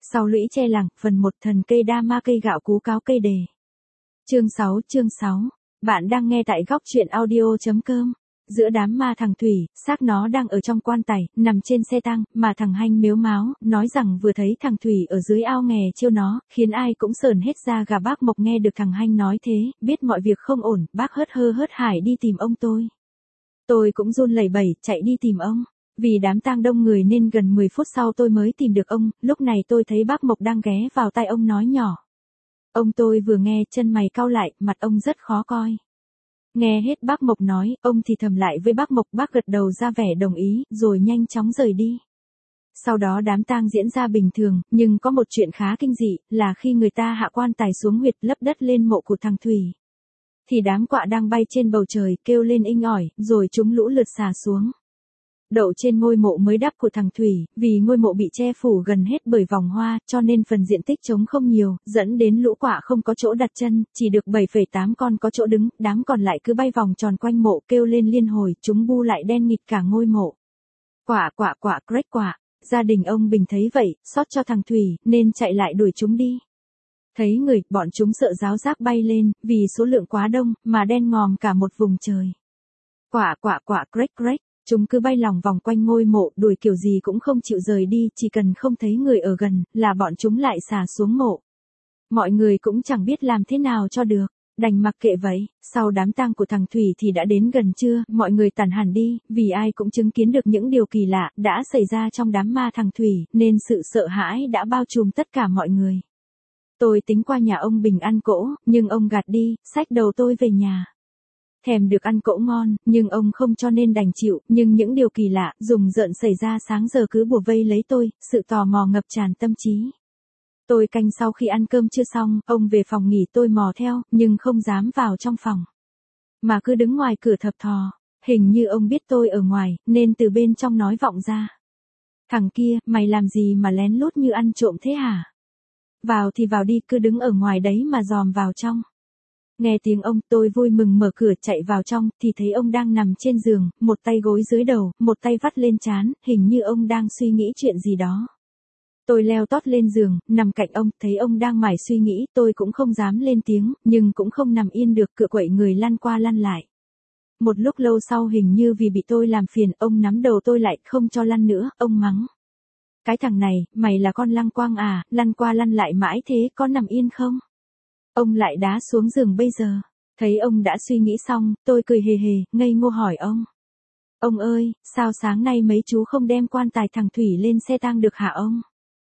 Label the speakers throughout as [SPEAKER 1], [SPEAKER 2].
[SPEAKER 1] Sau lũy tre làng, phần 1 thần cây đa ma cây gạo cú cáo cây đề. Chương 6. Bạn đang nghe tại góc truyện audio.com. Giữa đám ma thằng Thủy, xác nó đang ở trong quan tài, nằm trên xe tăng, mà thằng Hanh mếu máo, nói rằng vừa thấy thằng Thủy ở dưới ao nghè chiêu nó, khiến ai cũng sởn hết da gà. Bác Mộc nghe được thằng Hanh nói thế, biết mọi việc không ổn, bác hớt hải đi tìm ông tôi. Tôi cũng run lẩy bẩy, chạy đi tìm ông. Vì đám tang đông người nên gần 10 phút sau tôi mới tìm được ông, lúc này tôi thấy bác Mộc đang ghé vào tai ông nói nhỏ. Ông tôi vừa nghe chân mày cau lại, mặt ông rất khó coi. Nghe hết bác Mộc nói, ông thì thầm lại với bác Mộc, bác gật đầu ra vẻ đồng ý, rồi nhanh chóng rời đi. Sau đó đám tang diễn ra bình thường, nhưng có một chuyện khá kinh dị, là khi người ta hạ quan tài xuống huyệt lấp đất lên mộ của thằng Thủy, thì đám quạ đang bay trên bầu trời kêu lên inh ỏi, rồi chúng lũ lượt xà xuống. Đậu trên ngôi mộ mới đắp của thằng Thủy, vì ngôi mộ bị che phủ gần hết bởi vòng hoa, cho nên phần diện tích trống không nhiều, dẫn đến lũ quạ không có chỗ đặt chân, chỉ được 7,8 con có chỗ đứng, đám còn lại cứ bay vòng tròn quanh mộ kêu lên liên hồi, chúng bu lại đen nghịt cả ngôi mộ. Quạ, crếch quạ. Gia đình ông Bình thấy vậy, xót cho thằng Thủy, nên chạy lại đuổi chúng đi. Thấy người, bọn chúng sợ ráo rác bay lên, vì số lượng quá đông, mà đen ngòm cả một vùng trời. Quạ, crếch. Chúng cứ bay lòng vòng quanh ngôi mộ, đuổi kiểu gì cũng không chịu rời đi, chỉ cần không thấy người ở gần, là bọn chúng lại xà xuống mộ. Mọi người cũng chẳng biết làm thế nào cho được, đành mặc kệ vậy. Sau đám tang của thằng Thủy thì đã đến gần trưa, mọi người tản hẳn đi, vì ai cũng chứng kiến được những điều kỳ lạ đã xảy ra trong đám ma thằng Thủy, nên sự sợ hãi đã bao trùm tất cả mọi người. Tôi tính qua nhà ông Bình ăn cỗ, nhưng ông gạt đi, xách đầu tôi về nhà. Thèm được ăn cỗ ngon, nhưng ông không cho nên đành chịu, nhưng những điều kỳ lạ, rùng rợn xảy ra sáng giờ cứ bủa vây lấy tôi, sự tò mò ngập tràn tâm trí. Tôi canh sau khi ăn cơm chưa xong, ông về phòng nghỉ tôi mò theo, nhưng không dám vào trong phòng. Mà cứ đứng ngoài cửa thập thò, hình như ông biết tôi ở ngoài, nên từ bên trong nói vọng ra. Thằng kia, mày làm gì mà lén lút như ăn trộm thế hả? Vào thì vào đi, cứ đứng ở ngoài đấy mà dòm vào trong. Nghe tiếng ông, tôi vui mừng mở cửa chạy vào trong, thì thấy ông đang nằm trên giường, một tay gối dưới đầu, một tay vắt lên trán, hình như ông đang suy nghĩ chuyện gì đó. Tôi leo tót lên giường, nằm cạnh ông, thấy ông đang mải suy nghĩ, tôi cũng không dám lên tiếng, nhưng cũng không nằm yên được, cựa quậy người lăn qua lăn lại. Một lúc lâu sau hình như vì bị tôi làm phiền, ông nắm đầu tôi lại, không cho lăn nữa, ông mắng. Cái thằng này, mày là con lăng quang à, lăn qua lăn lại mãi thế, có nằm yên không? Ông lại đá xuống giường bây giờ. Thấy ông đã suy nghĩ xong, tôi cười hề hề, ngây ngô hỏi ông. Ông ơi, sao sáng nay mấy chú không đem quan tài thằng Thủy lên xe tang được hả ông?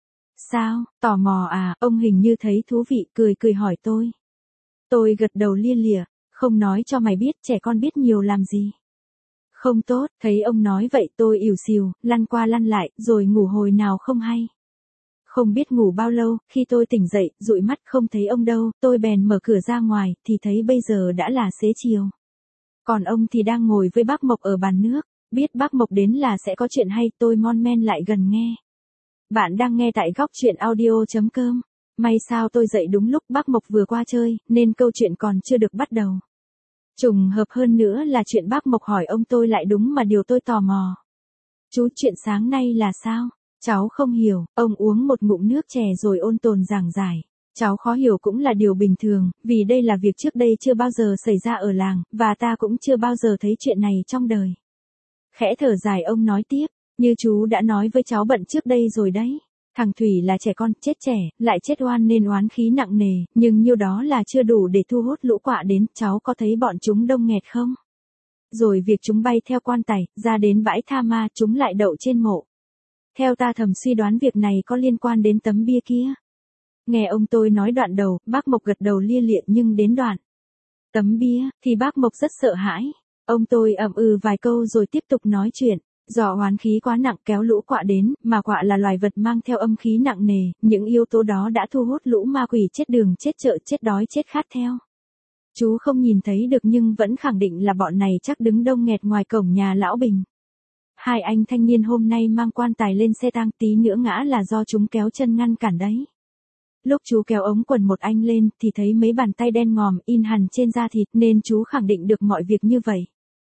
[SPEAKER 1] Sao, tò mò à, ông hình như thấy thú vị, cười hỏi tôi. Tôi gật đầu lia lịa, không nói cho mày biết, trẻ con biết nhiều làm gì. Không tốt, thấy ông nói vậy tôi ỉu xìu, lăn qua lăn lại, rồi ngủ hồi nào không hay. Không biết ngủ bao lâu, khi tôi tỉnh dậy, dụi mắt không thấy ông đâu, tôi bèn mở cửa ra ngoài, thì thấy bây giờ đã là xế chiều. Còn ông thì đang ngồi với bác Mộc ở bàn nước, biết bác Mộc đến là sẽ có chuyện hay, tôi mon men lại gần nghe. Bạn đang nghe tại góc truyện audio.com. May sao tôi dậy đúng lúc bác Mộc vừa qua chơi, nên câu chuyện còn chưa được bắt đầu. Trùng hợp hơn nữa là chuyện bác Mộc hỏi ông tôi lại đúng mà điều tôi tò mò. Chú, chuyện sáng nay là sao? Cháu không hiểu, ông uống một ngụm nước chè rồi ôn tồn giảng giải. Cháu khó hiểu cũng là điều bình thường, vì đây là việc trước đây chưa bao giờ xảy ra ở làng, và ta cũng chưa bao giờ thấy chuyện này trong đời. Khẽ thở dài ông nói tiếp, như chú đã nói với cháu bận trước đây rồi đấy. Thằng Thủy là trẻ con, chết trẻ, lại chết oan nên oán khí nặng nề, nhưng nhiêu đó là chưa đủ để thu hút lũ quạ đến, cháu có thấy bọn chúng đông nghẹt không? Rồi việc chúng bay theo quan tài, ra đến bãi tha ma, chúng lại đậu trên mộ. Theo ta thầm suy đoán việc này có liên quan đến tấm bia kia. Nghe ông tôi nói đoạn đầu, bác Mộc gật đầu lia lịa, nhưng đến đoạn tấm bia, thì bác Mộc rất sợ hãi. Ông tôi ậm ừ vài câu rồi tiếp tục nói chuyện. Do oán khí quá nặng kéo lũ quạ đến, mà quạ là loài vật mang theo âm khí nặng nề, những yếu tố đó đã thu hút lũ ma quỷ chết đường, chết chợ, chết đói, chết khát theo. Chú không nhìn thấy được nhưng vẫn khẳng định là bọn này chắc đứng đông nghẹt ngoài cổng nhà lão Bình. Hai anh thanh niên hôm nay mang quan tài lên xe tang, tí nữa ngã là do chúng kéo chân ngăn cản đấy. Lúc chú kéo ống quần một anh lên, thì thấy mấy bàn tay đen ngòm in hằn trên da thịt, nên chú khẳng định được mọi việc như vậy.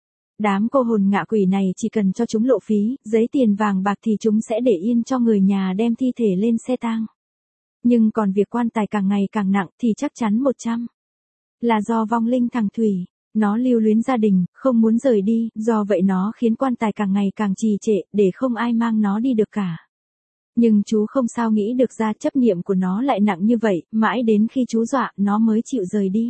[SPEAKER 1] Đám cô hồn ngạ quỷ này chỉ cần cho chúng lộ phí, giấy tiền vàng bạc thì chúng sẽ để yên cho người nhà đem thi thể lên xe tang. Nhưng còn việc quan tài càng ngày càng nặng thì chắc chắn 100. Là do vong linh thằng Thủy. Nó lưu luyến gia đình, không muốn rời đi, do vậy nó khiến quan tài càng ngày càng trì trệ, để không ai mang nó đi được cả. Nhưng chú không sao nghĩ được ra chấp niệm của nó lại nặng như vậy, mãi đến khi chú dọa, nó mới chịu rời đi.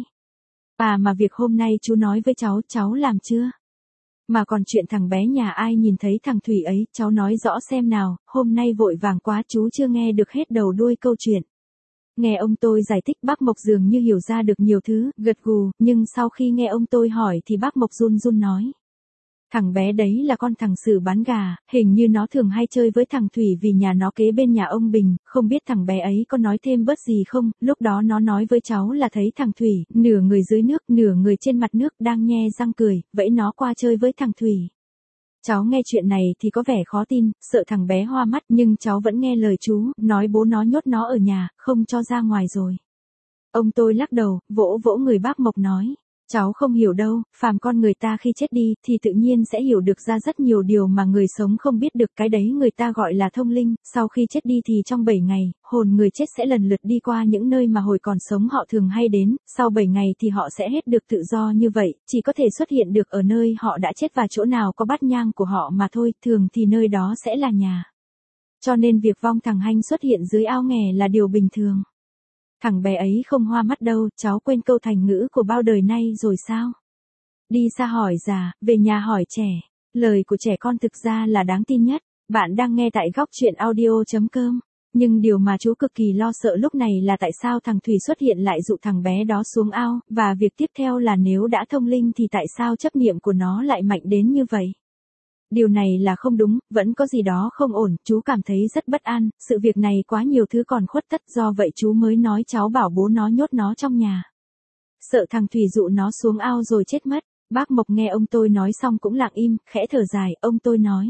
[SPEAKER 1] Mà việc hôm nay chú nói với cháu làm chưa? Mà còn chuyện thằng bé nhà ai nhìn thấy thằng Thủy ấy, cháu nói rõ xem nào, hôm nay vội vàng quá chú chưa nghe được hết đầu đuôi câu chuyện. Nghe ông tôi giải thích bác Mộc dường như hiểu ra được nhiều thứ, gật gù, nhưng sau khi nghe ông tôi hỏi thì bác Mộc run run nói. Thằng bé đấy là con thằng Sử bán gà, hình như nó thường hay chơi với thằng Thủy vì nhà nó kế bên nhà ông Bình, không biết thằng bé ấy có nói thêm bớt gì không, lúc đó nó nói với cháu là thấy thằng Thủy, nửa người dưới nước, nửa người trên mặt nước đang nhe răng cười, vẫy nó qua chơi với thằng Thủy. Cháu nghe chuyện này thì có vẻ khó tin, sợ thằng bé hoa mắt nhưng cháu vẫn nghe lời chú, nói bố nó nhốt nó ở nhà, không cho ra ngoài rồi. Ông tôi lắc đầu, vỗ vỗ người bác Mộc nói. Cháu không hiểu đâu, phàm con người ta khi chết đi thì tự nhiên sẽ hiểu được ra rất nhiều điều mà người sống không biết được, cái đấy người ta gọi là thông linh, sau khi chết đi thì trong 7 ngày, hồn người chết sẽ lần lượt đi qua những nơi mà hồi còn sống họ thường hay đến, sau 7 ngày thì họ sẽ hết được tự do như vậy, chỉ có thể xuất hiện được ở nơi họ đã chết và chỗ nào có bát nhang của họ mà thôi, thường thì nơi đó sẽ là nhà. Cho nên việc vong thằng Hanh xuất hiện dưới ao nghè là điều bình thường. Thằng bé ấy không hoa mắt đâu, cháu quên câu thành ngữ của bao đời nay rồi sao? Đi xa hỏi già, về nhà hỏi trẻ. Lời của trẻ con thực ra là đáng tin nhất. Bạn đang nghe tại góc chuyện audio.com. Nhưng điều mà chú cực kỳ lo sợ lúc này là tại sao thằng Thủy xuất hiện lại dụ thằng bé đó xuống ao, và việc tiếp theo là nếu đã thông linh thì tại sao chấp niệm của nó lại mạnh đến như vậy? Điều này là không đúng, vẫn có gì đó không ổn, chú cảm thấy rất bất an, sự việc này quá nhiều thứ còn khuất tất, do vậy chú mới nói cháu bảo bố nó nhốt nó trong nhà. Sợ thằng Thủy dụ nó xuống ao rồi chết mất. Bác Mộc nghe ông tôi nói xong cũng lặng im, khẽ thở dài, ông tôi nói.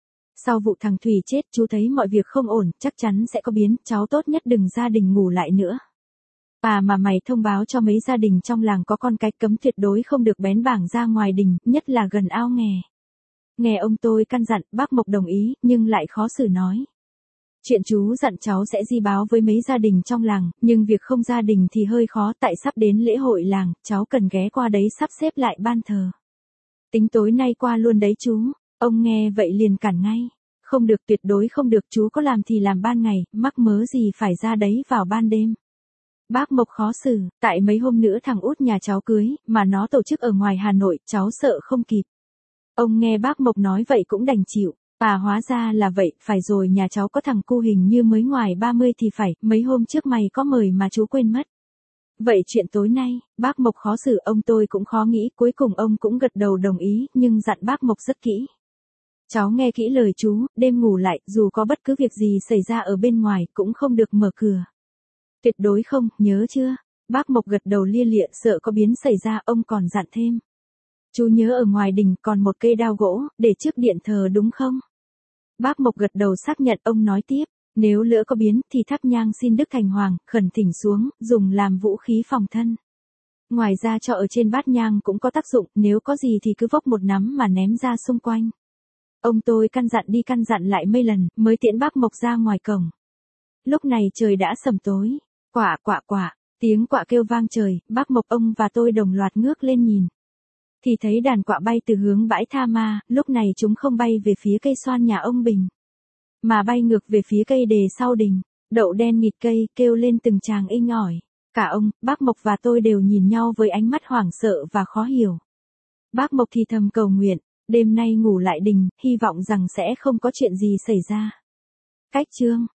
[SPEAKER 1] Sau vụ thằng Thủy chết chú thấy mọi việc không ổn, chắc chắn sẽ có biến, cháu tốt nhất đừng gia đình ngủ lại nữa. Mà mày thông báo cho mấy gia đình trong làng có con cái cấm tuyệt đối không được bén bảng ra ngoài đình, nhất là gần ao nghè. Nghe ông tôi căn dặn, bác Mộc đồng ý, nhưng lại khó xử nói. Chuyện chú dặn cháu sẽ di báo với mấy gia đình trong làng, nhưng việc không gia đình thì hơi khó, tại sắp đến lễ hội làng, cháu cần ghé qua đấy sắp xếp lại ban thờ. Tính tối nay qua luôn đấy chú. Ông nghe vậy liền cản ngay. Không được, tuyệt đối không được, chú có làm thì làm ban ngày, mắc mớ gì phải ra đấy vào ban đêm. Bác Mộc khó xử, tại mấy hôm nữa thằng út nhà cháu cưới, mà nó tổ chức ở ngoài Hà Nội, cháu sợ không kịp. Ông nghe bác Mộc nói vậy cũng đành chịu. Hóa ra là vậy, phải rồi, nhà cháu có thằng cu hình như mới ngoài 30 thì phải, mấy hôm trước mày có mời mà chú quên mất. Vậy chuyện tối nay, bác Mộc khó xử, ông tôi cũng khó nghĩ, cuối cùng ông cũng gật đầu đồng ý, nhưng dặn bác Mộc rất kỹ. Cháu nghe kỹ lời chú, đêm ngủ lại, dù có bất cứ việc gì xảy ra ở bên ngoài, cũng không được mở cửa. Tuyệt đối không, nhớ chưa? Bác Mộc gật đầu lia lịa, sợ có biến xảy ra, ông còn dặn thêm. Chú nhớ ở ngoài đình còn một cây đao gỗ, để trước điện thờ đúng không? Bác Mộc gật đầu xác nhận, ông nói tiếp, nếu lỡ có biến thì thắp nhang xin Đức Thành Hoàng, khẩn thỉnh xuống, dùng làm vũ khí phòng thân. Ngoài ra cho ở trên bát nhang cũng có tác dụng, nếu có gì thì cứ vốc một nắm mà ném ra xung quanh. Ông tôi căn dặn đi căn dặn lại mấy lần, mới tiễn bác Mộc ra ngoài cổng. Lúc này trời đã sầm tối, quạ, tiếng quạ kêu vang trời, bác Mộc ông và tôi đồng loạt ngước lên nhìn. Thì thấy đàn quạ bay từ hướng bãi Tha Ma, lúc này chúng không bay về phía cây xoan nhà ông Bình, mà bay ngược về phía cây đề sau đình, đậu đen nghịt cây, kêu lên từng tràng inh ỏi. Cả ông, bác Mộc và tôi đều nhìn nhau với ánh mắt hoảng sợ và khó hiểu. Bác Mộc thì thầm cầu nguyện, đêm nay ngủ lại đình, hy vọng rằng sẽ không có chuyện gì xảy ra. Cách chương